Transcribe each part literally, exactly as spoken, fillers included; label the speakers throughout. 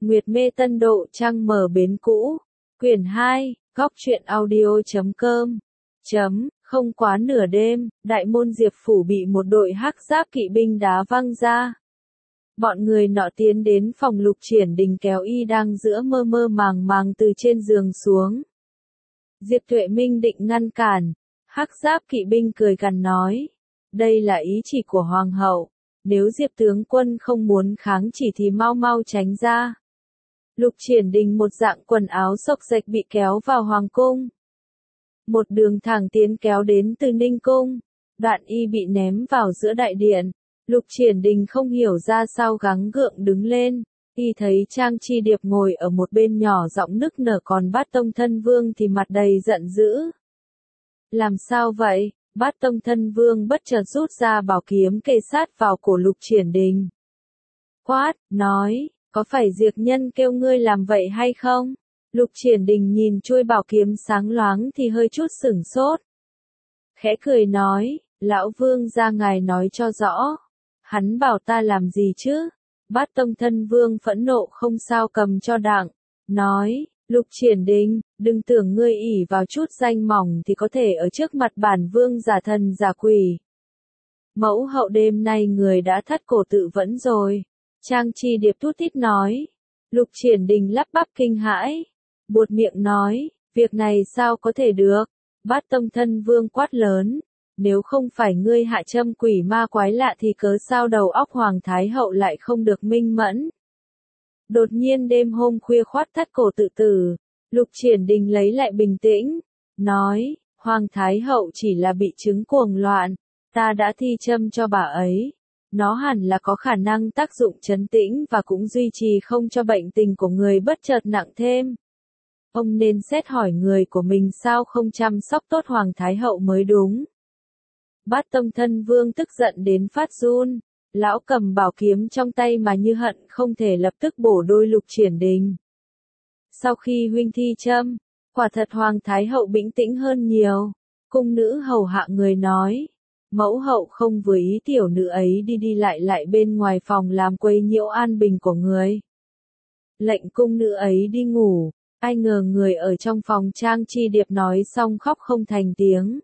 Speaker 1: Nguyệt Mê Tân Độ Trăng Mở Bến Cũ. Quyển hai, góc truyện audio.com. Chấm, không quá nửa đêm, đại môn Diệp Phủ bị một đội hắc giáp kỵ binh đá văng ra. Bọn người nọ tiến đến phòng Lục Triển Đình kéo y đang giữa mơ mơ màng màng từ trên giường xuống. Diệp Tuệ Minh định ngăn cản. Hắc giáp kỵ binh cười gằn nói. Đây là ý chỉ của Hoàng hậu. Nếu Diệp tướng quân không muốn kháng chỉ thì mau mau tránh ra. Lục Triển Đình một dạng quần áo xộc xệch bị kéo vào Hoàng cung. Một đường thẳng tiến kéo đến từ Ninh cung. Đoạn y bị ném vào giữa đại điện. Lục Triển Đình không hiểu ra sao gắng gượng đứng lên. Y thấy Trang Chi Điệp ngồi ở một bên nhỏ giọng nức nở, còn Bát Tông Thân Vương thì mặt đầy giận dữ. Làm sao vậy? Bát Tông Thân Vương bất chợt rút ra bảo kiếm kề sát vào cổ Lục Triển Đình. Quát, nói, có phải Diệp nhân kêu ngươi làm vậy hay không? Lục Triển Đình nhìn chuôi bảo kiếm sáng loáng thì hơi chút sửng sốt. Khẽ cười nói, lão vương gia ngài nói cho rõ. Hắn bảo ta làm gì chứ? Bát Tông Thân Vương phẫn nộ không sao cầm cho đặng. Nói, Lục Triển Đình, đừng tưởng ngươi ỷ vào chút danh mỏng thì có thể ở trước mặt bản vương giả thần giả quỷ. Mẫu hậu đêm nay người đã thắt cổ tự vẫn rồi. Trang Chi Điệp thút thít nói. Lục Triển Đình lắp bắp kinh hãi. Buột miệng nói, việc này sao có thể được? Bát Tông Thân Vương quát lớn. Nếu không phải ngươi hạ châm quỷ ma quái lạ thì cớ sao đầu óc Hoàng Thái Hậu lại không được minh mẫn? Đột nhiên đêm hôm khuya khoát thắt cổ tự tử. Lục Triển Đình lấy lại bình tĩnh. Nói, Hoàng Thái Hậu chỉ là bị chứng cuồng loạn. Ta đã thi châm cho bà ấy. Nó hẳn là có khả năng tác dụng trấn tĩnh và cũng duy trì không cho bệnh tình của người bất chợt nặng thêm. Ông nên xét hỏi người của mình sao không chăm sóc tốt Hoàng Thái Hậu mới đúng. Bát Tông Thân Vương tức giận đến phát run. Lão cầm bảo kiếm trong tay mà như hận không thể lập tức bổ đôi Lục Triển Đình. Sau khi huynh thi châm, quả thật Hoàng Thái Hậu bình tĩnh hơn nhiều. Cung nữ hầu hạ người nói. Mẫu hậu không vừa ý tiểu nữ ấy đi đi lại lại bên ngoài phòng làm quấy nhiễu an bình của người. Lệnh cung nữ ấy đi ngủ. Ai ngờ người ở trong phòng Trang Chi Điệp nói xong khóc không thành tiếng.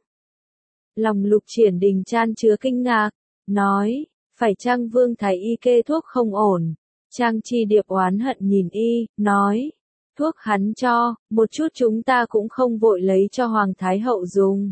Speaker 1: Lòng Lục Triển Đình chan chứa kinh ngạc. Nói, phải chăng Vương Thái Y kê thuốc không ổn? Trang Chi Điệp oán hận nhìn y, nói. Thuốc hắn cho, một chút chúng ta cũng không vội lấy cho Hoàng Thái Hậu dùng.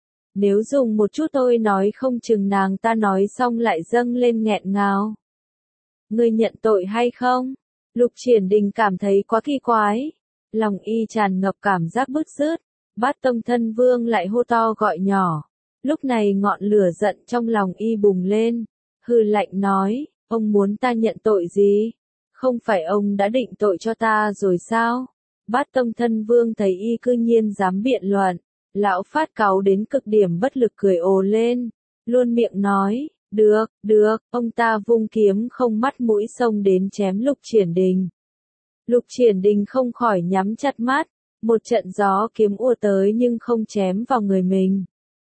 Speaker 1: Nếu dùng một chút tôi nói không chừng nàng ta nói xong lại dâng lên nghẹn ngào. Ngươi nhận tội hay không? Lục Triển Đình cảm thấy quá kỳ quái. Lòng y tràn ngập cảm giác bứt rứt. Bát Tông Thân Vương lại hô to gọi nhỏ. Lúc này ngọn lửa giận trong lòng y bùng lên. Hừ lạnh nói, ông muốn ta nhận tội gì? Không phải ông đã định tội cho ta rồi sao? Bát Tông Thân Vương thấy y cư nhiên dám biện luận. Lão phát cáu đến cực điểm bất lực cười ồ lên. Luôn miệng nói, được, được, ông ta vung kiếm không mắt mũi xông đến chém Lục Triển Đình. Lục Triển Đình không khỏi nhắm chặt mắt. Một trận gió kiếm ùa tới nhưng không chém vào người mình.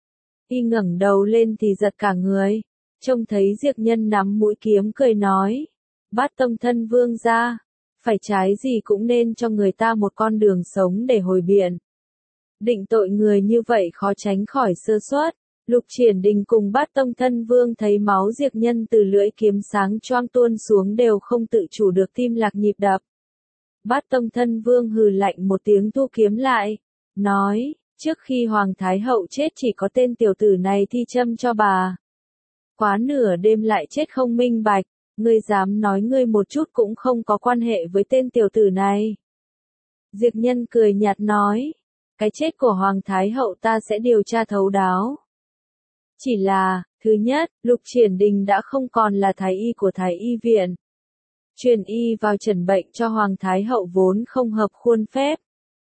Speaker 1: Y ngẩng đầu lên thì giật cả người. Trông thấy Diệp Nhân nắm mũi kiếm cười nói. Bát Tông Thân Vương ra. Phải trái gì cũng nên cho người ta một con đường sống để hồi biện. Định tội người như vậy khó tránh khỏi sơ suất. Lục Triển Đình cùng Bát Tông Thân Vương thấy máu Diệp Nhân từ lưỡi kiếm sáng choang tuôn xuống đều không tự chủ được tim lạc nhịp đập. Bát Tông Thân Vương hừ lạnh một tiếng thu kiếm lại. Nói, trước khi Hoàng Thái Hậu chết chỉ có tên tiểu tử này thi châm cho bà. Quá nửa đêm lại chết không minh bạch. Ngươi dám nói ngươi một chút cũng không có quan hệ với tên tiểu tử này. Diệp Nhân cười nhạt nói. Cái chết của Hoàng Thái Hậu ta sẽ điều tra thấu đáo. Chỉ là, thứ nhất, Lục Triển Đình đã không còn là thái y của Thái Y viện. Truyền y vào chẩn bệnh cho Hoàng Thái Hậu vốn không hợp khuôn phép.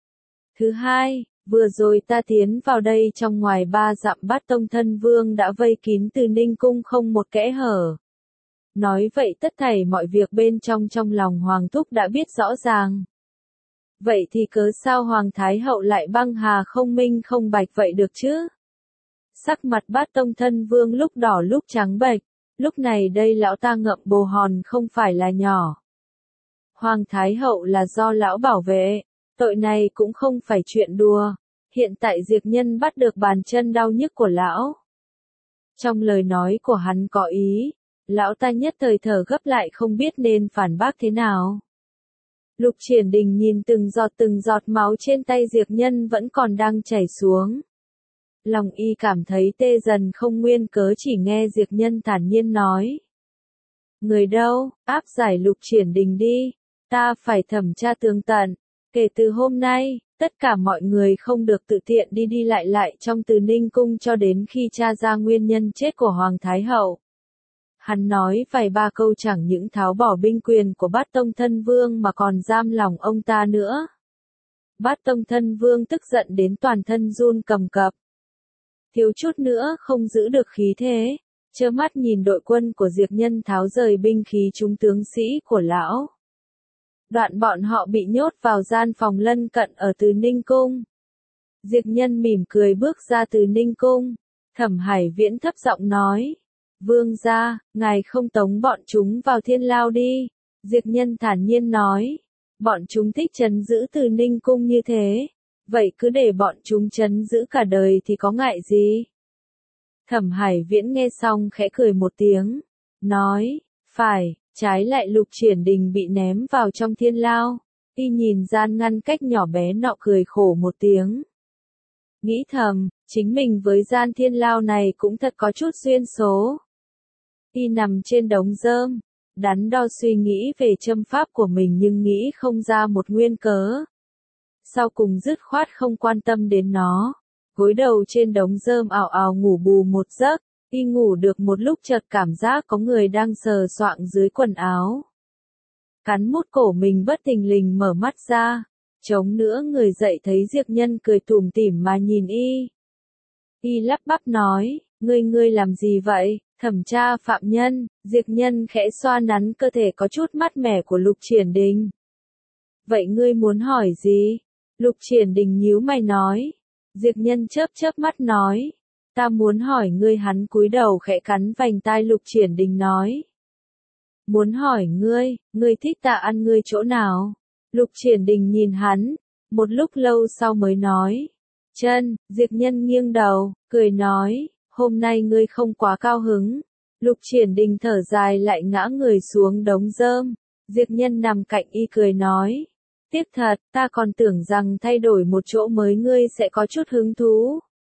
Speaker 1: Thứ hai, vừa rồi ta tiến vào đây trong ngoài ba dặm Bát Tông Thân Vương đã vây kín từ Ninh cung không một kẽ hở. Nói vậy tất thảy mọi việc bên trong trong lòng Hoàng Thúc đã biết rõ ràng. Vậy thì cớ sao Hoàng Thái Hậu lại băng hà không minh không bạch vậy được chứ? Sắc mặt Bát Tông Thân Vương lúc đỏ lúc trắng bệch. Lúc này đây lão ta ngậm bồ hòn không phải là nhỏ. Hoàng Thái Hậu là do lão bảo vệ, tội này cũng không phải chuyện đùa. Hiện tại Diệp Nhân bắt được bàn chân đau nhức của lão. Trong lời nói của hắn có ý, lão ta nhất thời thở gấp lại không biết nên phản bác thế nào. Lục Triển Đình nhìn từng giọt từng giọt máu trên tay Diệp Nhân vẫn còn đang chảy xuống. Lòng y cảm thấy tê dần không nguyên cớ, chỉ nghe Diệp Nhân thản nhiên nói. Người đâu, áp giải Lục Triển Đình đi, ta phải thẩm tra tường tận. Kể từ hôm nay, tất cả mọi người không được tự tiện đi đi lại lại trong Từ Ninh Cung cho đến khi tra ra nguyên nhân chết của Hoàng Thái Hậu. Hắn nói vài ba câu chẳng những tháo bỏ binh quyền của Bát Tông Thân Vương mà còn giam lòng ông ta nữa. Bát Tông Thân Vương tức giận đến toàn thân run cầm cập. Thiếu chút nữa không giữ được khí thế, trơ mắt nhìn đội quân của Diệp Nhân tháo rời binh khí chúng tướng sĩ của lão. Đoạn bọn họ bị nhốt vào gian phòng lân cận ở Từ Ninh Cung. Diệp Nhân mỉm cười bước ra Từ Ninh Cung. Thẩm Hải Viễn thấp giọng nói. Vương gia, ngài không tống bọn chúng vào thiên lao đi. Diệp Nhân thản nhiên nói. Bọn chúng thích trấn giữ Từ Ninh Cung như thế. Vậy cứ để bọn chúng trấn giữ cả đời thì có ngại gì? Thẩm Hải Viễn nghe xong khẽ cười một tiếng. Nói, phải. Trái lại Lục Triển Đình bị ném vào trong thiên lao. Y nhìn gian ngăn cách nhỏ bé nọ cười khổ một tiếng. Nghĩ thầm, chính mình với gian thiên lao này cũng thật có chút duyên số. Y nằm trên đống rơm, đắn đo suy nghĩ về châm pháp của mình nhưng nghĩ không ra một nguyên cớ. Sau cùng dứt khoát không quan tâm đến nó. Gối đầu trên đống rơm ào ào ngủ bù một giấc. Y ngủ được một lúc chợt cảm giác có người đang sờ soạng dưới quần áo. Cắn mút cổ mình bất thình lình mở mắt ra. Chống nữa người dậy thấy Diệp Nhân cười tủm tỉm mà nhìn y. Y lắp bắp nói, ngươi ngươi làm gì vậy, thẩm tra phạm nhân. Diệp Nhân khẽ xoa nắn cơ thể có chút mát mẻ của Lục Triển Đình. Vậy ngươi muốn hỏi gì? Lục Triển Đình nhíu mày nói. Diệp Nhân chớp chớp mắt nói. Ta muốn hỏi ngươi. Hắn cúi đầu khẽ cắn vành tai Lục Triển Đình nói. Muốn hỏi ngươi, ngươi thích ta ăn ngươi chỗ nào? Lục Triển Đình nhìn hắn, một lúc lâu sau mới nói. Chân. Diệp Nhân nghiêng đầu, cười nói, hôm nay ngươi không quá cao hứng. Lục Triển Đình thở dài lại ngã người xuống đống rơm. Diệp Nhân nằm cạnh y cười nói. Tiếc thật, ta còn tưởng rằng thay đổi một chỗ mới ngươi sẽ có chút hứng thú.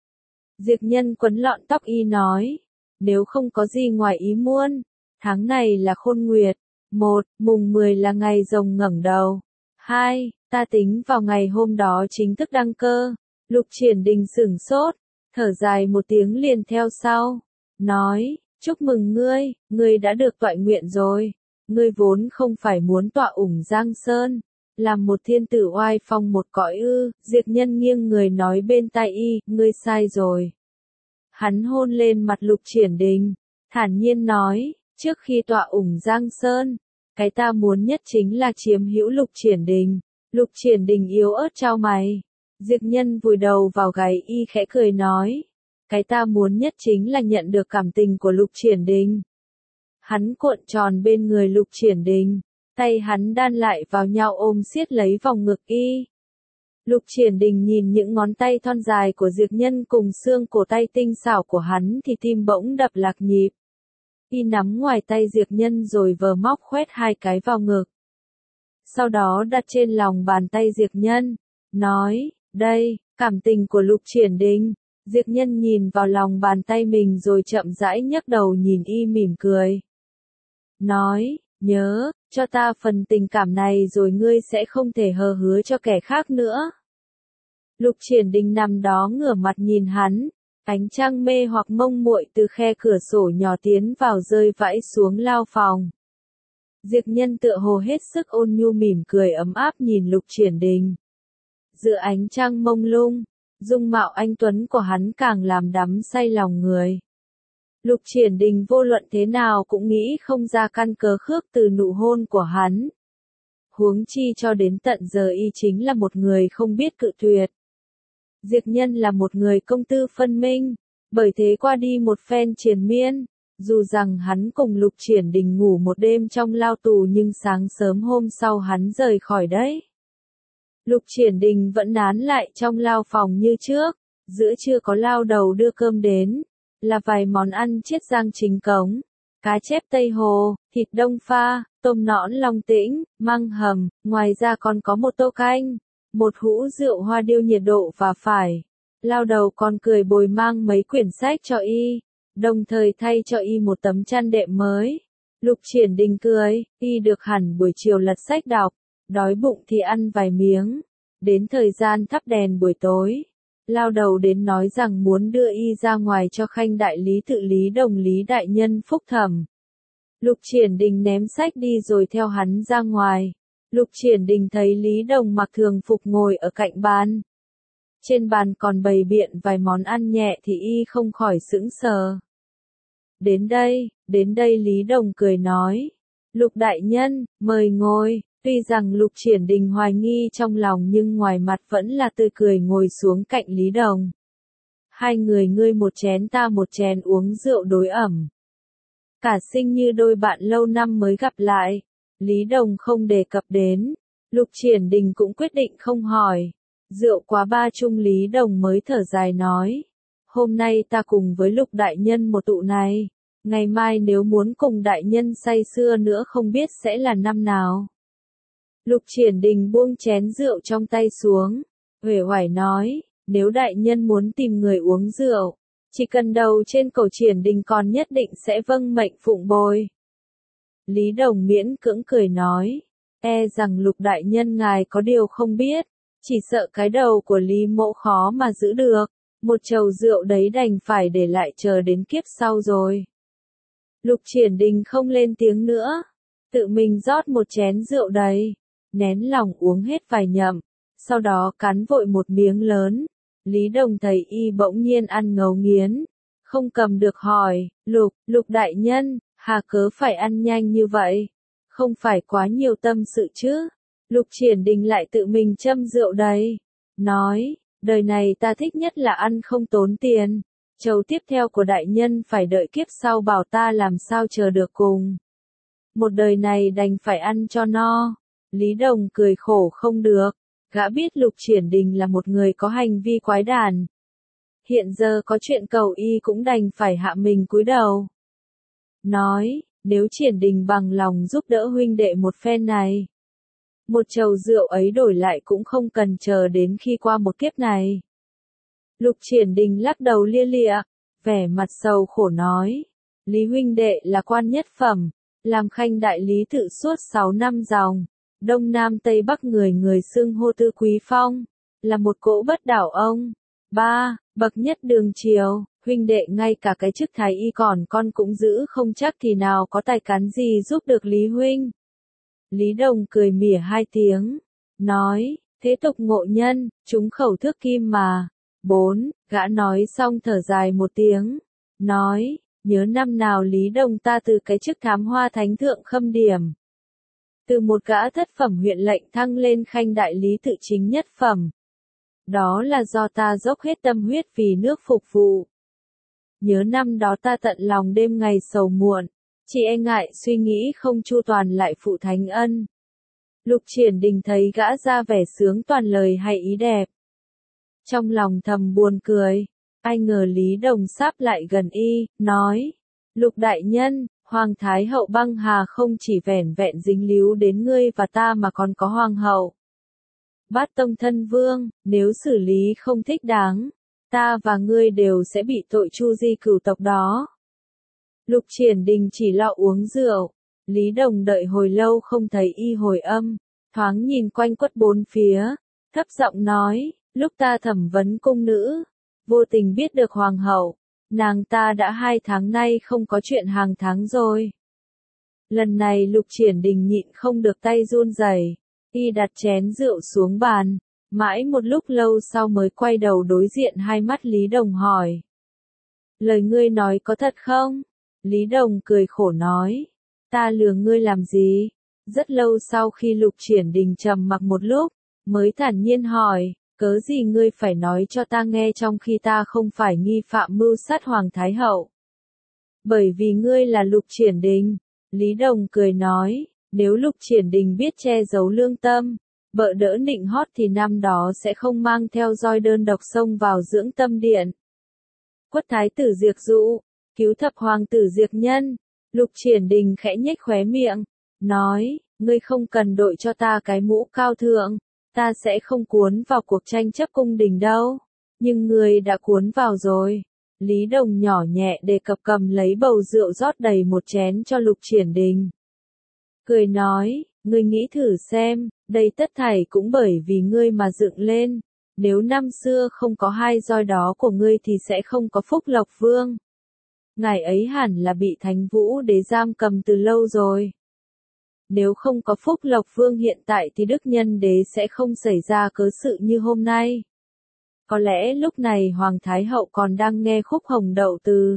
Speaker 1: Diệp Nhân quấn lọn tóc y nói. Nếu không có gì ngoài ý muốn, tháng này là Khôn Nguyệt. Một, mùng mười là ngày rồng ngẩng đầu. Hai, ta tính vào ngày hôm đó chính thức đăng cơ. Lục Triển Đình sửng sốt, thở dài một tiếng liền theo sau. Nói, chúc mừng ngươi, ngươi đã được toại nguyện rồi. Ngươi vốn không phải muốn tọa ủng Giang Sơn, làm một thiên tử oai phong một cõi ư. Diệp Nhân nghiêng người nói bên tai y, ngươi sai rồi. Hắn hôn lên mặt Lục Triển Đình, thản nhiên nói, trước khi tọa ủng Giang Sơn, cái ta muốn nhất chính là chiếm hữu Lục Triển Đình. Lục Triển Đình yếu ớt chau mày. Diệp Nhân vùi đầu vào gáy y khẽ cười nói, cái ta muốn nhất chính là nhận được cảm tình của Lục Triển Đình. Hắn cuộn tròn bên người Lục Triển Đình, tay hắn đan lại vào nhau ôm siết lấy vòng ngực y. Lục Triển Đình nhìn những ngón tay thon dài của Diệp Nhân cùng xương cổ tay tinh xảo của hắn thì tim bỗng đập lạc nhịp. Y nắm ngoài tay Diệp Nhân rồi vờ móc khoét hai cái vào ngực. Sau đó đặt trên lòng bàn tay Diệp Nhân, nói, đây, cảm tình của Lục Triển Đình. Diệp Nhân nhìn vào lòng bàn tay mình rồi chậm rãi nhấc đầu nhìn y mỉm cười. Nói, nhớ, cho ta phần tình cảm này rồi ngươi sẽ không thể hờ hứa cho kẻ khác nữa. Lục Triển Đình nằm đó ngửa mặt nhìn hắn, ánh trăng mê hoặc mông muội từ khe cửa sổ nhỏ tiến vào rơi vãi xuống lao phòng. Diệp Nhân tựa hồ hết sức ôn nhu mỉm cười ấm áp nhìn Lục Triển Đình. Giữa ánh trăng mông lung, dung mạo anh tuấn của hắn càng làm đắm say lòng người. Lục Triển Đình vô luận thế nào cũng nghĩ không ra căn cớ khước từ nụ hôn của hắn. Huống chi cho đến tận giờ y chính là một người không biết cự tuyệt. Diệp Nhân là một người công tư phân minh, bởi thế qua đi một phen triền miên, Dù rằng hắn cùng Lục Triển Đình ngủ một đêm trong lao tù nhưng sáng sớm hôm sau hắn rời khỏi đấy. Lục Triển Đình vẫn nán lại trong lao phòng như trước, giữa trưa có lao đầu đưa cơm đến, là vài món ăn chiết giang chính cống, cá chép Tây Hồ, thịt đông pha, tôm nõn Long Tĩnh, măng hầm, ngoài ra còn có một tô canh, một hũ rượu hoa điêu nhiệt độ và phải. Lao đầu còn cười bồi mang mấy quyển sách cho y, đồng thời thay cho y một tấm chăn đệm mới. Lục Triển Đình cười, y được hẳn buổi chiều lật sách đọc, đói bụng thì ăn vài miếng. Đến thời gian thắp đèn buổi tối, lao đầu đến nói rằng muốn đưa y ra ngoài cho khanh đại lý tự Lý Đồng Lý đại nhân phúc thẩm. Lục Triển Đình ném sách đi rồi theo hắn ra ngoài. Lục Triển Đình thấy Lý Đồng mặc thường phục ngồi ở cạnh bàn. Trên bàn còn bày biện vài món ăn nhẹ thì y không khỏi sững sờ. Đến đây, đến đây Lý Đồng cười nói. Lục đại nhân, mời ngồi. Tuy rằng Lục Triển Đình hoài nghi trong lòng nhưng ngoài mặt vẫn là tươi cười ngồi xuống cạnh Lý Đồng. Hai người ngươi một chén ta một chén uống rượu đối ẩm. Cả sinh như đôi bạn lâu năm mới gặp lại. Lý Đồng không đề cập đến. Lục Triển Đình cũng quyết định không hỏi. Rượu quá ba chung Lý Đồng mới thở dài nói. Hôm nay ta cùng với Lục đại nhân một tụ này. Ngày mai nếu muốn cùng đại nhân say sưa nữa không biết sẽ là năm nào. Lục Triển Đình buông chén rượu trong tay xuống, uể oải nói, nếu đại nhân muốn tìm người uống rượu, chỉ cần đầu trên cổ Triển Đình còn nhất định sẽ vâng mệnh phụng bồi. Lý Đồng miễn cưỡng cười nói, e rằng Lục đại nhân ngài có điều không biết, chỉ sợ cái đầu của Lý mỗ khó mà giữ được, một chầu rượu đấy đành phải để lại chờ đến kiếp sau rồi. Lục Triển Đình không lên tiếng nữa, tự mình rót một chén rượu đầy. Nén lòng uống hết vài nhậm, sau đó cắn vội một miếng lớn. Lý Đồng thấy y bỗng nhiên ăn ngấu nghiến, không cầm được hỏi, Lục, Lục đại nhân, hà cớ phải ăn nhanh như vậy? Không phải quá nhiều tâm sự chứ? Lục Triển Đình lại tự mình châm rượu đầy, nói, đời này ta thích nhất là ăn không tốn tiền, chầu tiếp theo của đại nhân phải đợi kiếp sau bảo ta làm sao chờ được cùng. Một đời này đành phải ăn cho no. Lý Đồng cười khổ không được, gã biết Lục Triển Đình là một người có hành vi quái đản. Hiện giờ có chuyện cầu y cũng đành phải hạ mình cúi đầu. Nói, nếu Triển Đình bằng lòng giúp đỡ huynh đệ một phen này. Một chầu rượu ấy đổi lại cũng không cần chờ đến khi qua một kiếp này. Lục Triển Đình lắc đầu lia lịa, vẻ mặt sầu khổ nói, Lý huynh đệ là quan nhất phẩm, làm khanh đại lý tự suốt sáu năm dòng. Đông Nam Tây Bắc người người xưng hô Tư Quý Phong, là một cỗ bất đảo ông. Ba, bậc nhất đường triều, huynh đệ ngay cả cái chức thái y còn con cũng giữ không chắc thì nào có tài cán gì giúp được Lý huynh. Lý Đồng cười mỉa hai tiếng, nói, thế tục ngộ nhân, chúng khẩu thước kim mà. Bốn, gã nói xong thở dài một tiếng, nói, nhớ năm nào Lý Đồng ta từ cái chức thám hoa thánh thượng khâm điểm. Từ một gã thất phẩm huyện lệnh thăng lên khanh đại lý tự chính nhất phẩm. Đó là do ta dốc hết tâm huyết vì nước phục vụ. Nhớ năm đó ta tận lòng đêm ngày sầu muộn, chỉ e ngại suy nghĩ không chu toàn lại phụ thánh ân. Lục Triển Đình thấy gã ra vẻ sướng toàn lời hay ý đẹp. Trong lòng thầm buồn cười, ai ngờ Lý Đồng sáp lại gần y, nói, Lục đại nhân, Hoàng Thái hậu băng hà không chỉ vẻn vẹn dính líu đến ngươi và ta mà còn có Hoàng hậu. Bát tông thân vương, nếu xử lý không thích đáng, ta và ngươi đều sẽ bị tội chu di cửu tộc đó. Lục Triển Đình chỉ lo uống rượu, Lý Đồng đợi hồi lâu không thấy y hồi âm, thoáng nhìn quanh quất bốn phía, thấp giọng nói, lúc ta thẩm vấn cung nữ, vô tình biết được Hoàng hậu. Nàng ta đã hai tháng nay không có chuyện hàng tháng rồi. Lần này Lục Triển Đình nhịn không được tay run rẩy, y đặt chén rượu xuống bàn, mãi một lúc lâu sau mới quay đầu đối diện hai mắt Lý Đồng hỏi. Lời ngươi nói có thật không? Lý Đồng cười khổ nói, ta lừa ngươi làm gì? Rất lâu sau khi Lục Triển Đình trầm mặc một lúc, mới thản nhiên hỏi, cớ gì ngươi phải nói cho ta nghe trong khi ta không phải nghi phạm mưu sát Hoàng Thái hậu? Bởi vì ngươi là Lục Triển Đình. Lý Đồng cười nói, nếu Lục Triển Đình biết che giấu lương tâm, bợ đỡ nịnh hót thì năm đó sẽ không mang theo roi đơn độc xông vào dưỡng tâm điện. Quất thái tử Diệp Dụ, cứu thập hoàng tử Diệp Nhân. Lục Triển Đình khẽ nhếch khóe miệng, nói, ngươi không cần đội cho ta cái mũ cao thượng, ta sẽ không cuốn vào cuộc tranh chấp cung đình đâu, nhưng ngươi đã cuốn vào rồi. Lý Đồng nhỏ nhẹ đề cập cầm lấy bầu rượu rót đầy một chén cho Lục Triển Đình. Cười nói, ngươi nghĩ thử xem, đây tất thảy cũng bởi vì ngươi mà dựng lên, nếu năm xưa không có hai roi đó của ngươi thì sẽ không có Phúc Lộc Vương. Ngài ấy hẳn là bị Thánh Vũ Đế giam cầm từ lâu rồi. Nếu không có Phúc Lộc Vương hiện tại thì Đức Nhân Đế sẽ không xảy ra cớ sự như hôm nay. Có lẽ lúc này Hoàng Thái Hậu còn đang nghe khúc Hồng Đậu từ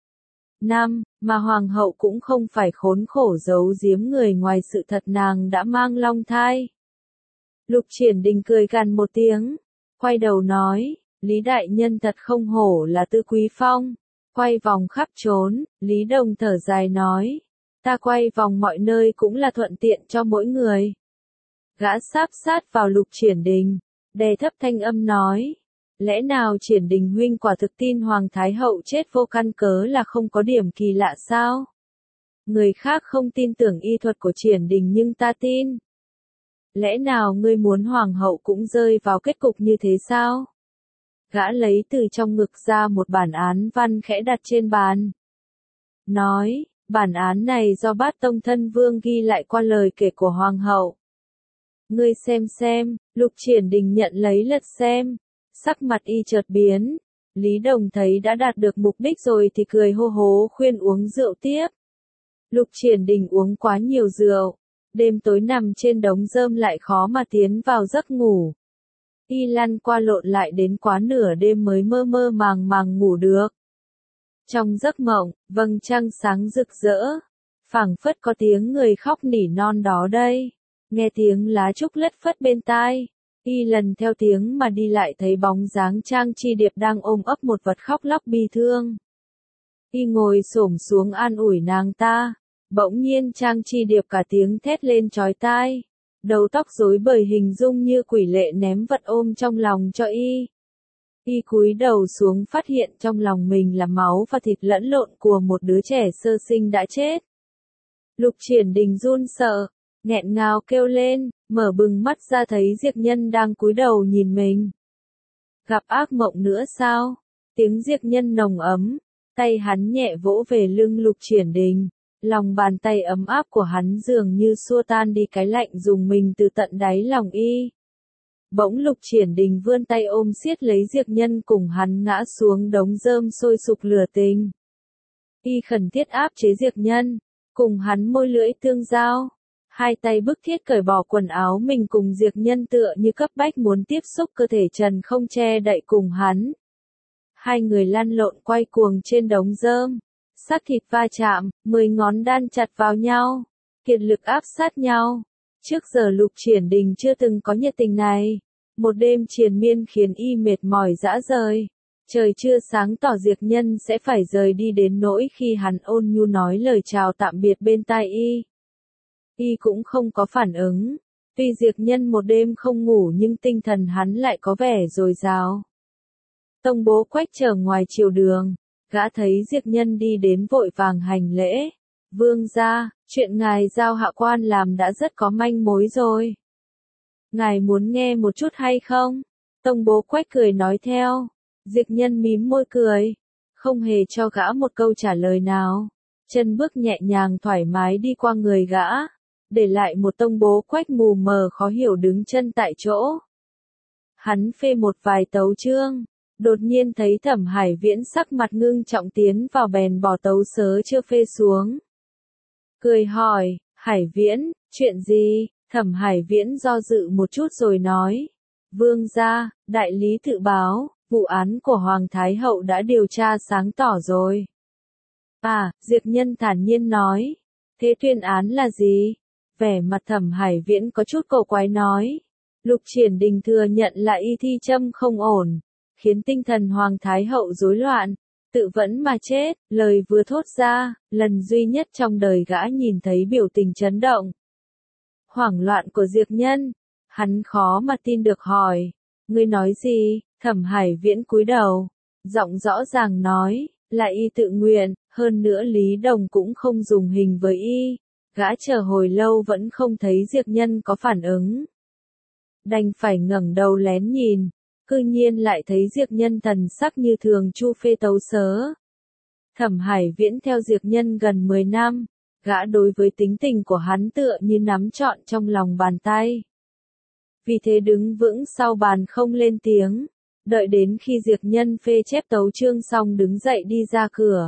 Speaker 1: năm, mà Hoàng Hậu cũng không phải khốn khổ giấu giếm người ngoài sự thật nàng đã mang long thai. Lục Triển Đình cười gằn một tiếng, quay đầu nói, Lý Đại Nhân thật không hổ là Tư Quý Phong. Quay vòng khắp trốn, Lý Đồng thở dài nói, ta quay vòng mọi nơi cũng là thuận tiện cho mỗi người. Gã sáp sát vào Lục Triển Đình, đè thấp thanh âm nói, lẽ nào Triển Đình huynh quả thực tin Hoàng Thái Hậu chết vô căn cớ là không có điểm kỳ lạ sao? Người khác không tin tưởng y thuật của Triển Đình nhưng ta tin. Lẽ nào ngươi muốn Hoàng hậu cũng rơi vào kết cục như thế sao? Gã lấy từ trong ngực ra một bản án văn khẽ đặt trên bàn. Nói, bản án này do Bát Tông Thân Vương ghi lại qua lời kể của Hoàng hậu. Ngươi xem xem, Lục Triển Đình nhận lấy lật xem, sắc mặt y chợt biến. Lý Đồng thấy đã đạt được mục đích rồi thì cười hô hố khuyên uống rượu tiếp. Lục Triển Đình uống quá nhiều rượu, đêm tối nằm trên đống rơm lại khó mà tiến vào giấc ngủ. Y lăn qua lộn lại đến quá nửa đêm mới mơ mơ màng màng ngủ được. Trong giấc mộng, vầng trăng sáng rực rỡ, phảng phất có tiếng người khóc nỉ non đó đây. Nghe tiếng lá trúc lất phất bên tai, y lần theo tiếng mà đi lại thấy bóng dáng Trang Chi Điệp đang ôm ấp một vật khóc lóc bi thương. Y ngồi xổm xuống an ủi nàng ta, bỗng nhiên Trang Chi Điệp cả tiếng thét lên chói tai. Đầu tóc rối bời hình dung như quỷ lệ ném vật ôm trong lòng cho y. Y cúi đầu xuống phát hiện trong lòng mình là máu và thịt lẫn lộn của một đứa trẻ sơ sinh đã chết. Lục Triển Đình run sợ, nghẹn ngào kêu lên, mở bừng mắt ra thấy Diệp Nhân đang cúi đầu nhìn mình. Gặp ác mộng nữa sao? Tiếng Diệp Nhân nồng ấm, tay hắn nhẹ vỗ về lưng Lục Triển Đình. Lòng bàn tay ấm áp của hắn dường như xua tan đi cái lạnh dùng mình từ tận đáy lòng y. Bỗng Lục Triển Đình vươn tay ôm siết lấy Diệp Nhân cùng hắn ngã xuống đống rơm sôi sục lửa tình. Y khẩn thiết áp chế Diệp Nhân, cùng hắn môi lưỡi tương giao. Hai tay bức thiết cởi bỏ quần áo mình cùng Diệp Nhân tựa như cấp bách muốn tiếp xúc cơ thể trần không che đậy cùng hắn. Hai người lăn lộn quay cuồng trên đống rơm. Xác thịt va chạm, mười ngón đan chặt vào nhau, kiệt lực áp sát nhau. Trước giờ Lục Triển Đình chưa từng có nhiệt tình này. Một đêm triền miên khiến y mệt mỏi rã rời. Trời chưa sáng tỏ Diệp Nhân sẽ phải rời đi đến nỗi khi hắn ôn nhu nói lời chào tạm biệt bên tai y. Y cũng không có phản ứng. Tuy Diệp Nhân một đêm không ngủ nhưng tinh thần hắn lại có vẻ dồi dào. Tông Bố Quách chờ ngoài triều đường. Gã thấy Diệp Nhân đi đến vội vàng hành lễ. Vương gia, chuyện ngài giao hạ quan làm đã rất có manh mối rồi. Ngài muốn nghe một chút hay không? Tông Bố Quách cười nói theo. Diệp Nhân mím môi cười, không hề cho gã một câu trả lời nào. Chân bước nhẹ nhàng thoải mái đi qua người gã, để lại một Tông Bố Quách mù mờ khó hiểu đứng chân tại chỗ. Hắn phê một vài tấu chương. Đột nhiên thấy Thẩm Hải Viễn sắc mặt ngưng trọng tiến vào bèn bỏ tấu sớ chưa phê xuống. Cười hỏi, Hải Viễn, chuyện gì? Thẩm Hải Viễn do dự một chút rồi nói. Vương gia, đại lý tự báo, vụ án của Hoàng Thái Hậu đã điều tra sáng tỏ rồi. À, Diệp Nhân thản nhiên nói. Thế tuyên án là gì? Vẻ mặt Thẩm Hải Viễn có chút cổ quái nói. Lục Triển Đình thừa nhận là y thi châm không ổn. Khiến tinh thần Hoàng Thái Hậu rối loạn, tự vẫn mà chết, lời vừa thốt ra, lần duy nhất trong đời gã nhìn thấy biểu tình chấn động, hoảng loạn của Diệp Nhân. Hắn khó mà tin được hỏi, ngươi nói gì? Thẩm Hải Viễn cúi đầu, giọng rõ ràng nói, là y tự nguyện, hơn nữa Lý Đồng cũng không dùng hình với y. Gã chờ hồi lâu vẫn không thấy Diệp Nhân có phản ứng, đành phải ngẩng đầu lén nhìn, cư nhiên lại thấy Diệp Nhân thần sắc như thường chu phê tấu sớ. Thẩm Hải Viễn theo Diệp Nhân gần mười năm, gã đối với tính tình của hắn tựa như nắm trọn trong lòng bàn tay. Vì thế đứng vững sau bàn không lên tiếng, đợi đến khi Diệp Nhân phê chép tấu chương xong đứng dậy đi ra cửa.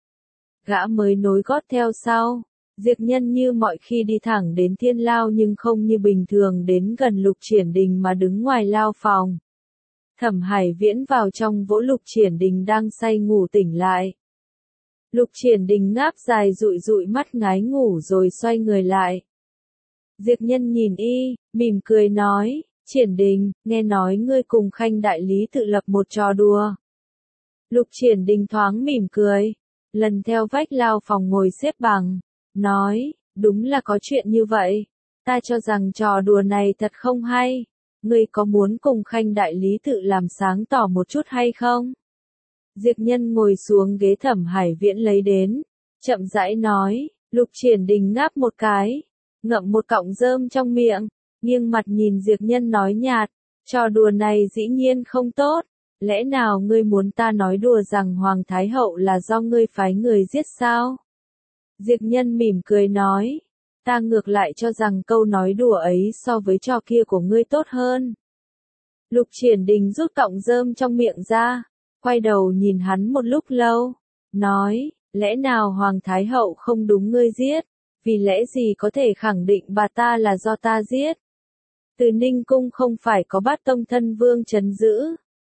Speaker 1: Gã mới nối gót theo sau. Diệp Nhân như mọi khi đi thẳng đến thiên lao nhưng không như bình thường đến gần Lục Triển Đình mà đứng ngoài lao phòng. Thẩm Hải Viễn vào trong vỗ Lục Triển Đình đang say ngủ tỉnh lại. Lục Triển Đình ngáp dài dụi dụi mắt ngái ngủ rồi xoay người lại. Diệp Nhân nhìn y, mỉm cười nói, Triển Đình, nghe nói ngươi cùng Khanh đại lý tự lập một trò đùa. Lục Triển Đình thoáng mỉm cười, lần theo vách lao phòng ngồi xếp bằng, nói, đúng là có chuyện như vậy, ta cho rằng trò đùa này thật không hay, ngươi có muốn cùng Khanh đại lý tự làm sáng tỏ một chút hay không? Diệp Nhân ngồi xuống ghế Thẩm Hải Viễn lấy đến, chậm rãi nói, Lục Triển Đình ngáp một cái, ngậm một cọng rơm trong miệng, nghiêng mặt nhìn Diệp Nhân nói nhạt, trò đùa này dĩ nhiên không tốt, lẽ nào ngươi muốn ta nói đùa rằng Hoàng Thái Hậu là do ngươi phái người giết sao? Diệp Nhân mỉm cười nói, ta ngược lại cho rằng câu nói đùa ấy so với trò kia của ngươi tốt hơn. Lục Triển Đình rút cọng rơm trong miệng ra, quay đầu nhìn hắn một lúc lâu, nói, lẽ nào Hoàng Thái Hậu không đúng ngươi giết, vì lẽ gì có thể khẳng định bà ta là do ta giết? Từ Ninh Cung không phải có Bát Tông thân vương trấn giữ,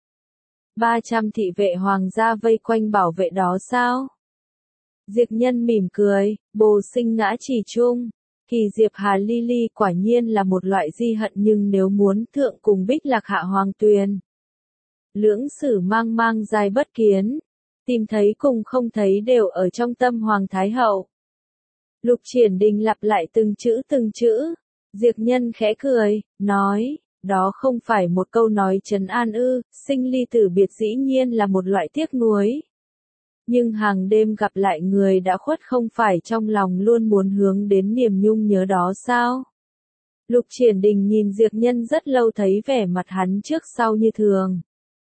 Speaker 1: ba trăm thị vệ hoàng gia vây quanh bảo vệ đó sao? Diệp Nhân mỉm cười, bồ sinh ngã chỉ chung, Kỳ Diệp Hà Ly Ly quả nhiên là một loại di hận nhưng nếu muốn thượng cùng Bích Lạc hạ hoàng tuyền. Lưỡng sử mang mang dài bất kiến, tìm thấy cùng không thấy đều ở trong tâm Hoàng Thái Hậu. Lục Triển Đình lặp lại từng chữ từng chữ, Diệp Nhân khẽ cười, nói, đó không phải một câu nói trấn an ư, sinh ly tử biệt dĩ nhiên là một loại tiếc nuối. Nhưng hàng đêm gặp lại người đã khuất không phải trong lòng luôn muốn hướng đến niềm nhung nhớ đó sao? Lục Triển Đình nhìn Diệp Nhân rất lâu thấy vẻ mặt hắn trước sau như thường.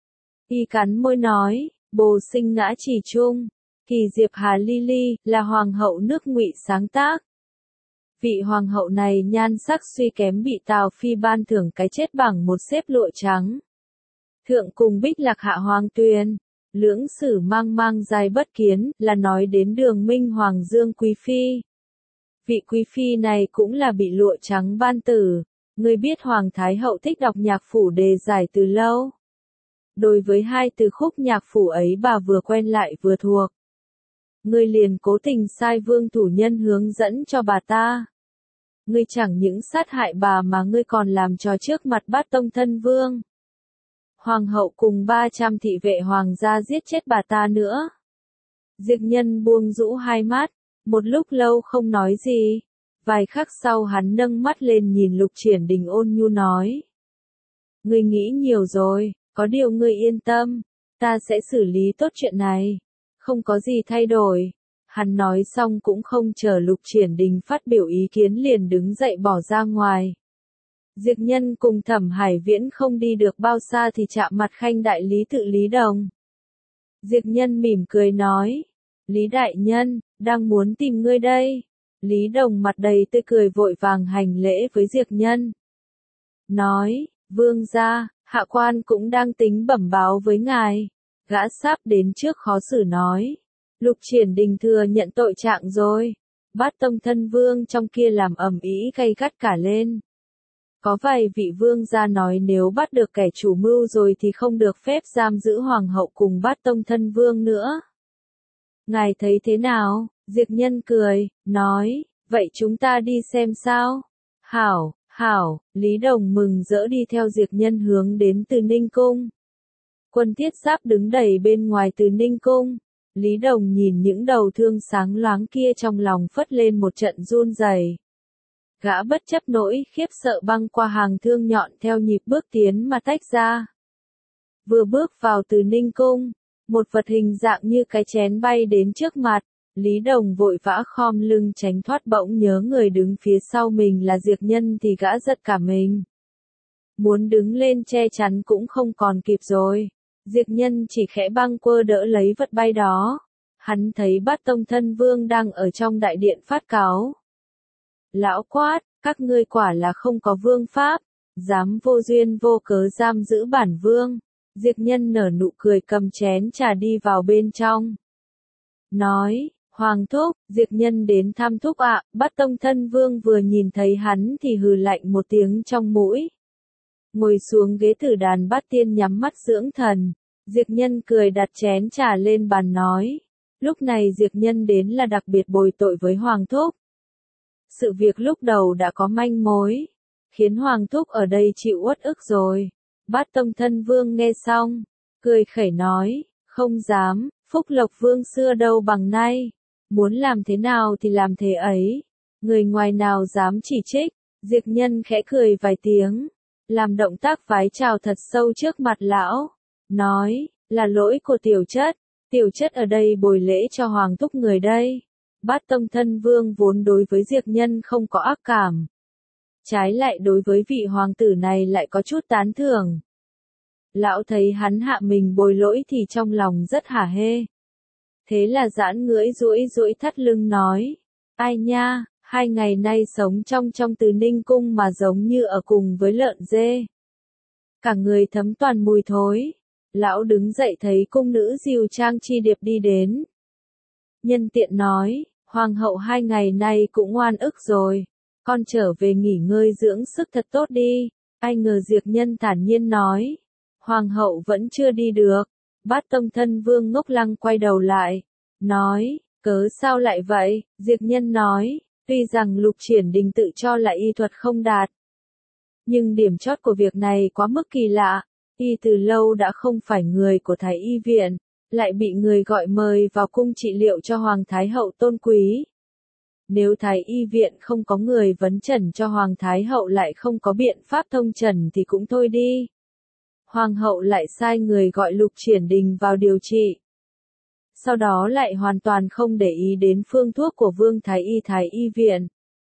Speaker 1: Y cắn môi nói, bồ sinh ngã chỉ chung, Kỳ Diệp Hà Ly Ly là hoàng hậu nước Ngụy sáng tác. Vị hoàng hậu này nhan sắc suy kém bị Tào Phi ban thưởng cái chết bằng một xếp lụa trắng. Thượng cùng Bích Lạc hạ hoàng tuyền, lưỡng sử mang mang dài bất kiến là nói đến Đường Minh Hoàng Dương Quý Phi. Vị Quý Phi này cũng là bị lụa trắng ban tử, người biết Hoàng Thái Hậu thích đọc nhạc phủ đề giải từ lâu. Đối với hai từ khúc nhạc phủ ấy bà vừa quen lại vừa thuộc. Ngươi liền cố tình sai vương thủ nhân hướng dẫn cho bà ta. Ngươi chẳng những sát hại bà mà ngươi còn làm trò trước mặt Bát Tông thân vương. Hoàng hậu cùng ba trăm thị vệ hoàng gia giết chết bà ta nữa. Diệp Nhân buông rũ hai mắt, một lúc lâu không nói gì. Vài khắc sau hắn nâng mắt lên nhìn Lục Triển Đình ôn nhu nói. Ngươi nghĩ nhiều rồi, có điều ngươi yên tâm, ta sẽ xử lý tốt chuyện này. Không có gì thay đổi. Hắn nói xong cũng không chờ Lục Triển Đình phát biểu ý kiến liền đứng dậy bỏ ra ngoài. Diệp Nhân cùng Thẩm Hải Viễn không đi được bao xa thì chạm mặt Khanh đại lý tự Lý Đồng. Diệp Nhân mỉm cười nói, Lý đại nhân, đang muốn tìm ngươi đây. Lý Đồng mặt đầy tươi cười vội vàng hành lễ với Diệp Nhân. Nói, vương gia, hạ quan cũng đang tính bẩm báo với ngài. Gã sắp đến trước khó xử nói. Lục Triển Đình thừa nhận tội trạng rồi. Bát Tông thân vương trong kia làm ầm ĩ gay gắt cả lên. Có vài vị vương gia nói nếu bắt được kẻ chủ mưu rồi thì không được phép giam giữ hoàng hậu cùng Bát Tông thân vương nữa. Ngài thấy thế nào? Diệp Nhân cười, nói, vậy chúng ta đi xem sao? Hảo, hảo, Lý Đồng mừng rỡ đi theo Diệp Nhân hướng đến Từ Ninh Cung. Quân thiết giáp đứng đầy bên ngoài Từ Ninh Cung. Lý Đồng nhìn những đầu thương sáng loáng kia trong lòng phất lên một trận run rẩy. Gã bất chấp nỗi khiếp sợ băng qua hàng thương nhọn theo nhịp bước tiến mà tách ra. Vừa bước vào Từ Ninh Cung, một vật hình dạng như cái chén bay đến trước mặt, Lý Đồng vội vã khom lưng tránh thoát, bỗng nhớ người đứng phía sau mình là Diệp Nhân thì gã giật cả mình. Muốn đứng lên che chắn cũng không còn kịp rồi. Diệp Nhân chỉ khẽ băng quơ đỡ lấy vật bay đó. Hắn thấy Bát Tông Thân Vương đang ở trong đại điện phát cáo. Lão quát, các ngươi quả là không có vương pháp, dám vô duyên vô cớ giam giữ bản vương. Diệp Nhân nở nụ cười cầm chén trà đi vào bên trong. Nói, Hoàng thúc, Diệp Nhân đến thăm thúc ạ. Bát Tông Thân Vương vừa nhìn thấy hắn thì hừ lạnh một tiếng trong mũi. Ngồi xuống ghế tử đàn Bát Tiên nhắm mắt dưỡng thần. Diệp Nhân cười đặt chén trà lên bàn nói. Lúc này Diệp Nhân đến là đặc biệt bồi tội với Hoàng thúc. Sự việc lúc đầu đã có manh mối, khiến Hoàng thúc ở đây chịu uất ức rồi. Bát Tông Thân Vương nghe xong, cười khẩy nói, không dám, phúc lộc vương xưa đâu bằng nay. Muốn làm thế nào thì làm thế ấy. Người ngoài nào dám chỉ trích. Diệp Nhân khẽ cười vài tiếng, làm động tác vái chào thật sâu trước mặt lão. Nói, là lỗi của tiểu chất. Tiểu chất ở đây bồi lễ cho Hoàng thúc người đây. Bát Tông Thân Vương vốn đối với Diệp Nhân không có ác cảm. Trái lại đối với vị hoàng tử này lại có chút tán thưởng. Lão thấy hắn hạ mình bồi lỗi thì trong lòng rất hả hê. Thế là giãn ngưỡi duỗi duỗi thắt lưng nói. Ai nha, hai ngày nay sống trong trong Từ Ninh Cung mà giống như ở cùng với lợn dê. Cả người thấm toàn mùi thối. Lão đứng dậy thấy cung nữ Diều Trang Chi Điệp đi đến. Nhân tiện nói, Hoàng hậu hai ngày nay cũng oan ức rồi. Con trở về nghỉ ngơi dưỡng sức thật tốt đi. Ai ngờ Diệp Nhân thản nhiên nói. Hoàng hậu vẫn chưa đi được. Bát Tông Thân Vương ngốc lăng quay đầu lại. Nói, cớ sao lại vậy? Diệp Nhân nói, tuy rằng Lục Triển Đình tự cho là y thuật không đạt. Nhưng điểm chót của việc này quá mức kỳ lạ. Y từ lâu đã không phải người của Thái Y Viện, lại bị người gọi mời vào cung trị liệu cho Hoàng Thái Hậu tôn quý. Nếu Thái Y Viện không có người vấn trần cho Hoàng Thái Hậu lại không có biện pháp thông trần thì cũng thôi đi. Hoàng hậu lại sai người gọi Lục Triển Đình vào điều trị. Sau đó lại hoàn toàn không để ý đến phương thuốc của Vương Thái Y Thái Y Viện.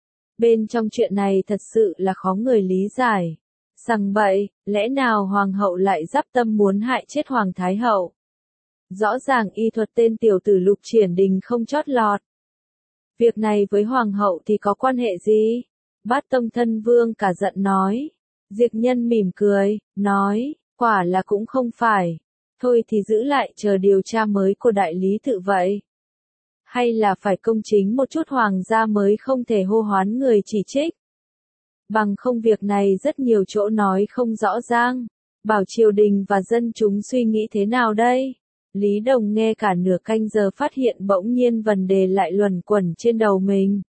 Speaker 1: Bên trong chuyện này thật sự là khó người lý giải. Rằng vậy, lẽ nào Hoàng hậu lại dắp tâm muốn hại chết Hoàng Thái Hậu? Rõ ràng y thuật tên tiểu tử Lục Triển Đình không chót lọt. Việc này với Hoàng hậu thì có quan hệ gì? Bát Tông Thân Vương cả giận nói. Diệp Nhân mỉm cười, nói, quả là cũng không phải. Thôi thì giữ lại chờ điều tra mới của đại lý tự vậy. Hay là phải công chính một chút hoàng gia mới không thể hô hoán người chỉ trích. Bằng không việc này rất nhiều chỗ nói không rõ ràng. Bảo triều đình và dân chúng suy nghĩ thế nào đây? Lý Đồng nghe cả nửa canh giờ phát hiện bỗng nhiên vấn đề lại luẩn quẩn trên đầu mình.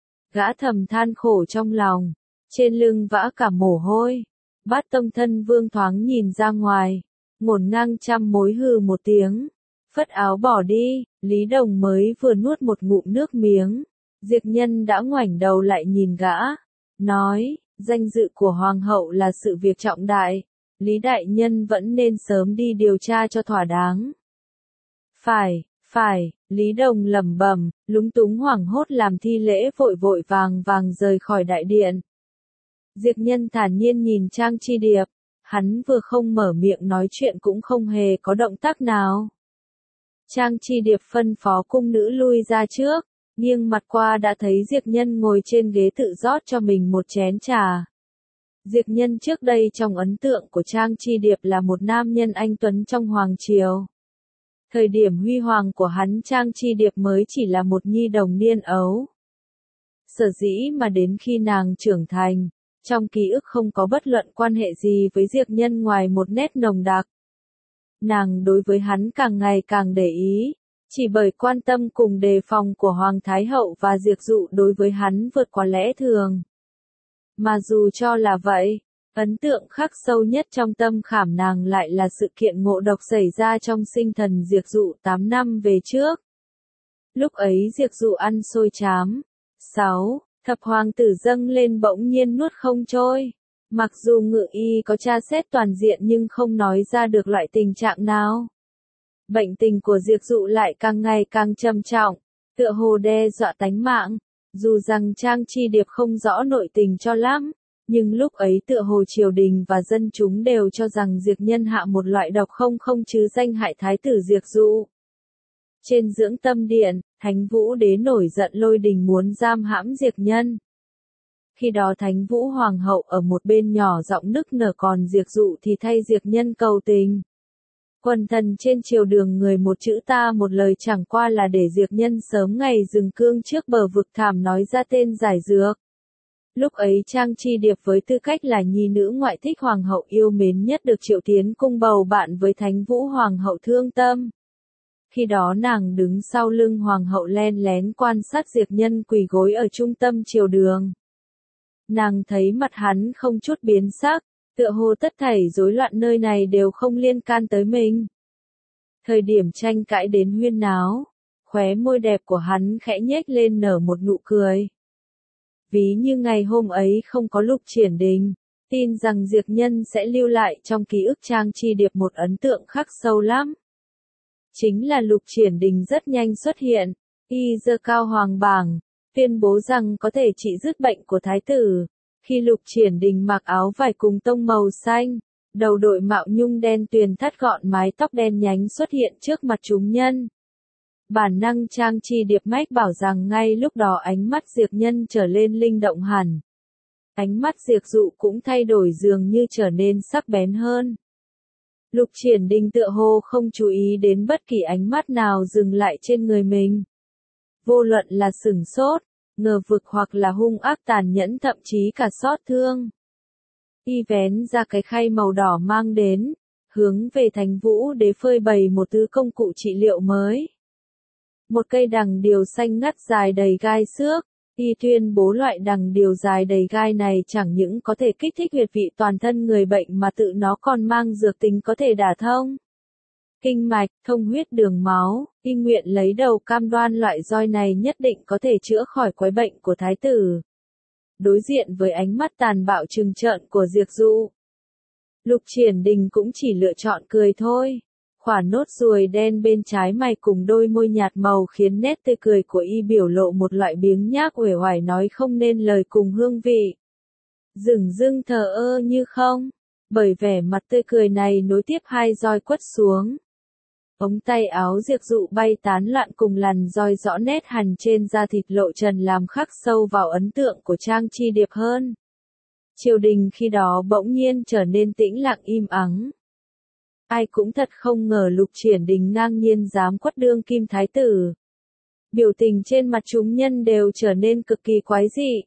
Speaker 1: Gã thầm than khổ trong lòng. Trên lưng vã cả mồ hôi. Bát Tông Thân Vương thoáng nhìn ra ngoài. Ngổn ngang trăm mối hừ một tiếng. Phất áo bỏ đi. Lý Đồng mới vừa nuốt một ngụm nước miếng. Diệp Nhân đã ngoảnh đầu lại nhìn gã. Nói, danh dự của Hoàng hậu là sự việc trọng đại. Lý Đại Nhân vẫn nên sớm đi điều tra cho thỏa đáng. Phải, phải, Lý Đồng lẩm bẩm, lúng túng hoảng hốt làm thi lễ vội vội vàng vàng rời khỏi đại điện. Diệp Nhân thản nhiên nhìn Trang Chi Điệp. Hắn vừa không mở miệng nói chuyện cũng không hề có động tác nào. Trang Chi Điệp phân phó cung nữ lui ra trước. Nghiêng mặt qua đã thấy Diệp Nhân ngồi trên ghế tự rót cho mình một chén trà. Diệp Nhân trước đây trong ấn tượng của Trang Chi Điệp là một nam nhân anh tuấn trong hoàng triều. Thời điểm huy hoàng của hắn Trang Chi Điệp mới chỉ là một nhi đồng niên ấu. Sở dĩ mà đến khi nàng trưởng thành, trong ký ức không có bất luận quan hệ gì với Diệp Nhân ngoài một nét nồng đặc. Nàng đối với hắn càng ngày càng để ý. Chỉ bởi quan tâm cùng đề phòng của Hoàng Thái Hậu và Diệp Dụ đối với hắn vượt quá lẽ thường. Mà dù cho là vậy, Ấn tượng khắc sâu nhất trong tâm khảm nàng lại là sự kiện ngộ độc xảy ra trong sinh thần Diệp Dụ tám năm về trước. Lúc ấy Diệp Dụ ăn xôi chám. sáu. Thập hoàng tử dâng lên bỗng nhiên nuốt không trôi. Mặc dù ngự y có tra xét toàn diện nhưng không nói ra được loại tình trạng nào. Bệnh tình của Diệp Dụ lại càng ngày càng trầm trọng, tựa hồ đe dọa tánh mạng. Dù rằng Trang Chi Điệp không rõ nội tình cho lắm, nhưng lúc ấy tựa hồ triều đình và dân chúng đều cho rằng Diệp Nhân hạ một loại độc không không chứ danh hại thái tử Diệp Dụ. Trên dưỡng tâm điện, Thánh Vũ Đế nổi giận lôi đình muốn giam hãm Diệp Nhân. Khi đó Thánh Vũ Hoàng hậu ở một bên nhỏ giọng nức nở, còn Diệp Dụ thì thay Diệp Nhân cầu tình. Quần thần trên triều đường người một chữ ta một lời, chẳng qua là để Diệp Nhân sớm ngày dừng cương trước bờ vực thảm nói ra tên giải dược. Lúc ấy Trang Chi Điệp với tư cách là nhi nữ ngoại thích hoàng hậu yêu mến nhất được triệu tiến cung bầu bạn với Thánh Vũ Hoàng hậu thương tâm. Khi đó nàng đứng sau lưng hoàng hậu len lén quan sát Diệp Nhân quỳ gối ở trung tâm triều đường. Nàng thấy mặt hắn không chút biến sắc, tựa hồ tất thảy rối loạn nơi này đều không liên can tới mình. Thời điểm tranh cãi đến huyên náo, khóe môi đẹp của hắn khẽ nhếch lên nở một nụ cười. Ví như ngày hôm ấy không có Lục Triển Đình, tin rằng Diệp Nhân sẽ lưu lại trong ký ức Trang Chi Điệp một ấn tượng khắc sâu lắm. Chính là Lục Triển Đình rất nhanh xuất hiện, y giơ cao hoàng bảng, tuyên bố rằng có thể trị dứt bệnh của thái tử. Khi Lục Triển Đình mặc áo vải cùng tông màu xanh, đầu đội mạo nhung đen tuyền thắt gọn mái tóc đen nhánh xuất hiện trước mặt chúng nhân. Bản năng Trang Chi Điệp mách bảo rằng ngay lúc đó ánh mắt Diệp Nhân trở lên linh động hẳn. Ánh mắt Diệp Dụ cũng thay đổi, dường như trở nên sắc bén hơn. Lục Triển Đình tựa hồ không chú ý đến bất kỳ ánh mắt nào dừng lại trên người mình. Vô luận là sửng sốt, ngờ vực hoặc là hung ác tàn nhẫn, thậm chí cả xót thương. Y vén ra cái khay màu đỏ mang đến, hướng về Thánh Vũ Đế phơi bày một thứ công cụ trị liệu mới. Một cây đằng điều xanh ngắt dài đầy gai xước, y tuyên bố loại đằng điều dài đầy gai này chẳng những có thể kích thích huyệt vị toàn thân người bệnh mà tự nó còn mang dược tính có thể đả thông kinh mạch, thông huyết đường máu. Y nguyện lấy đầu cam đoan loại roi này nhất định có thể chữa khỏi quái bệnh của thái tử. Đối diện với ánh mắt tàn bạo trừng trợn của Diệp Dụ, Lục Triển Đình cũng chỉ lựa chọn cười thôi. Khỏa nốt ruồi đen bên trái mày cùng đôi môi nhạt màu khiến nét tươi cười của y biểu lộ một loại biếng nhác uể oải nói không nên lời cùng hương vị. Dửng dưng thờ ơ như không, bởi vẻ mặt tươi cười này nối tiếp hai roi quất xuống. Ống tay áo Diệp Dụ bay tán loạn cùng làn roi rõ nét hằn trên da thịt lộ trần làm khắc sâu vào ấn tượng của Trang Chi Điệp hơn. Triều đình khi đó bỗng nhiên trở nên tĩnh lặng im ắng. Ai cũng thật không ngờ Lục Triển Đình ngang nhiên dám quất đương kim thái tử. Biểu tình trên mặt chúng nhân đều trở nên cực kỳ quái dị.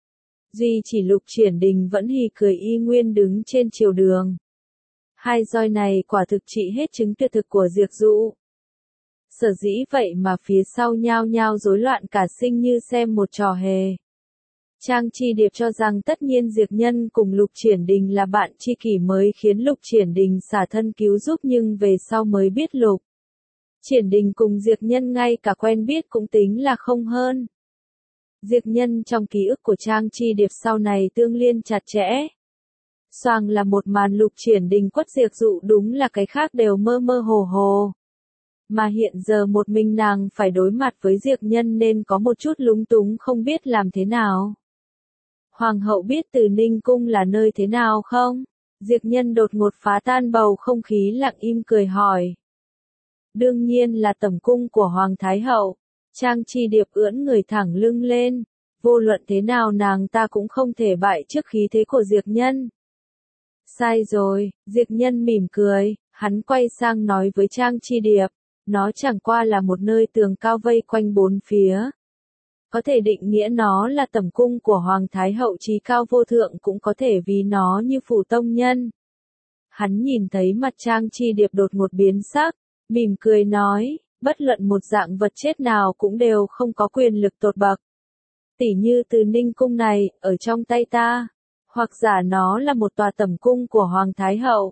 Speaker 1: Duy chỉ Lục Triển Đình vẫn hì cười y nguyên đứng trên triều đường. Hai roi này quả thực trị hết chứng tuyệt thực của Diệp Dụ. Sở dĩ vậy mà phía sau nhao nhao rối loạn cả sinh như xem một trò hề. Trang Chi Điệp cho rằng tất nhiên Diệp Nhân cùng Lục Triển Đình là bạn tri kỷ mới khiến Lục Triển Đình xả thân cứu giúp, nhưng về sau mới biết Lục Triển Đình cùng Diệp Nhân ngay cả quen biết cũng tính là không hơn. Diệp Nhân trong ký ức của Trang Chi Điệp sau này tương liên chặt chẽ. Xoàng là một màn Lục Triển Đình quất Diệp Dụ đúng là cái khác đều mơ mơ hồ hồ. Mà hiện giờ một mình nàng phải đối mặt với Diệp Nhân nên có một chút lúng túng không biết làm thế nào. Hoàng hậu biết Từ Ninh Cung là nơi thế nào không? Diệp Nhân đột ngột phá tan bầu không khí lặng im cười hỏi. Đương nhiên là tẩm cung của Hoàng Thái Hậu. Trang Chi Điệp ưỡn người thẳng lưng lên. Vô luận thế nào nàng ta cũng không thể bại trước khí thế của Diệp Nhân. Sai rồi, Diệp Nhân mỉm cười, hắn quay sang nói với Trang Chi Điệp. Nó chẳng qua là một nơi tường cao vây quanh bốn phía. Có thể định nghĩa nó là tẩm cung của Hoàng Thái Hậu trí cao vô thượng, cũng có thể ví nó như phủ tông nhân. Hắn nhìn thấy mặt Trang Chi Điệp đột ngột biến sắc, mỉm cười nói, bất luận một dạng vật chết nào cũng đều không có quyền lực tột bậc. Tỉ như Từ Ninh Cung này, ở trong tay ta. hoặc giả nó là một tòa tẩm cung của Hoàng Thái Hậu.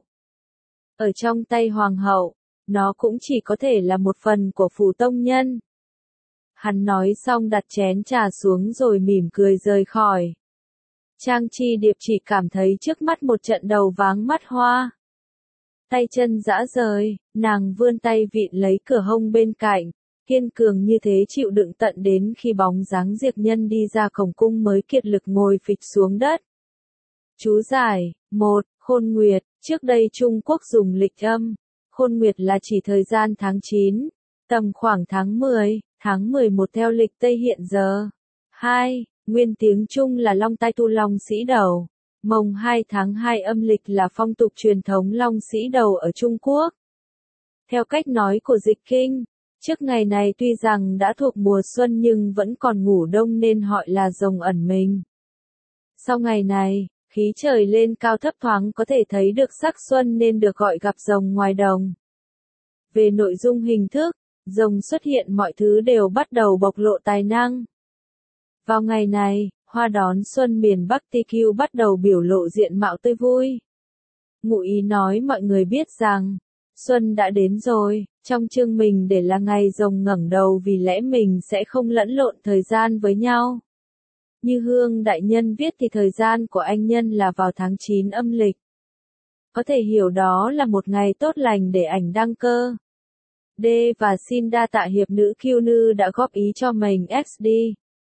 Speaker 1: Ở trong tay Hoàng hậu, nó cũng chỉ có thể là một phần của phủ tông nhân. Hắn nói xong đặt chén trà xuống rồi mỉm cười rời khỏi. Trang Chi Điệp chỉ cảm thấy trước mắt một trận đầu váng mắt hoa. Tay chân rã rời, nàng vươn tay vịn lấy cửa hông bên cạnh, kiên cường như thế chịu đựng tận đến khi bóng dáng Diệp Nhân đi ra cổng cung mới kiệt lực ngồi phịch xuống đất. Chú giải, một. Khôn Nguyệt, trước đây Trung Quốc dùng lịch âm, Khôn Nguyệt là chỉ thời gian tháng chín, tầm khoảng tháng mười, tháng mười một theo lịch Tây hiện giờ. hai. Nguyên tiếng Trung là Long Tai Tu Long Sĩ Đầu. Mồng hai tháng hai âm lịch là phong tục truyền thống Long Sĩ Đầu ở Trung Quốc. Theo cách nói của Dịch Kinh, trước ngày này tuy rằng đã thuộc mùa xuân nhưng vẫn còn ngủ đông nên gọi là rồng ẩn mình. Sau ngày này, khí trời lên cao thấp thoáng có thể thấy được sắc xuân nên được gọi gặp rồng ngoài đồng. Về nội dung hình thức, rồng xuất hiện mọi thứ đều bắt đầu bộc lộ tài năng. Vào ngày này, hoa đón xuân miền Bắc tê quy bắt đầu biểu lộ diện mạo tươi vui. Ngụ ý nói mọi người biết rằng, xuân đã đến rồi, trong chương mình để là ngày rồng ngẩng đầu vì lẽ mình sẽ không lẫn lộn thời gian với nhau. Như Hương Đại Nhân viết thì thời gian của anh Nhân là vào tháng chín âm lịch. Có thể hiểu đó là một ngày tốt lành để ảnh đăng cơ. D và xin đa tạ hiệp nữ Q Nữ đã góp ý cho mình ích đê.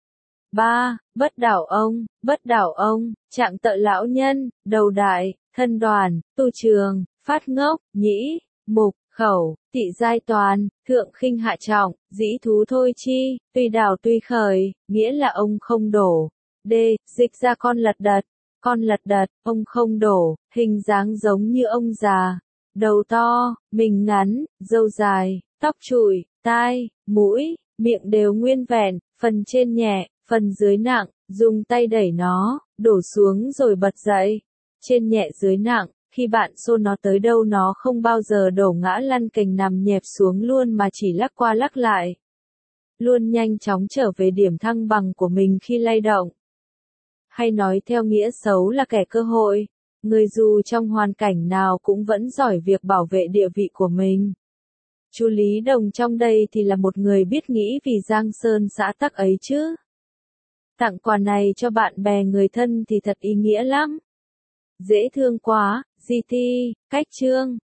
Speaker 1: ba. Bất đảo ông, bất đảo ông, trạng tợ lão nhân, đầu đại, thân đoàn, tu trường, phát ngốc, nhĩ, mục, khẩu, tị giai toàn, thượng khinh hạ trọng, dĩ thú thôi chi, tuy đảo tuy khởi, nghĩa là ông không đổ. D. Dịch ra con lật đật, con lật đật, ông không đổ, hình dáng giống như ông già, đầu to, mình ngắn, râu dài, tóc trụi, tai, mũi, miệng đều nguyên vẹn, phần trên nhẹ, phần dưới nặng, dùng tay đẩy nó, đổ xuống rồi bật dậy. Trên nhẹ dưới nặng, khi bạn xô nó tới đâu nó không bao giờ đổ ngã lăn cành nằm nhẹp xuống luôn mà chỉ lắc qua lắc lại. Luôn nhanh chóng trở về điểm thăng bằng của mình khi lay động. Hay nói theo nghĩa xấu là kẻ cơ hội, người dù trong hoàn cảnh nào cũng vẫn giỏi việc bảo vệ địa vị của mình. Chú Lý Đồng trong đây thì là một người biết nghĩ vì Giang Sơn xã tắc ấy chứ. Tặng quà này cho bạn bè người thân thì thật ý nghĩa lắm. Dễ thương quá, giê tê, cách chương.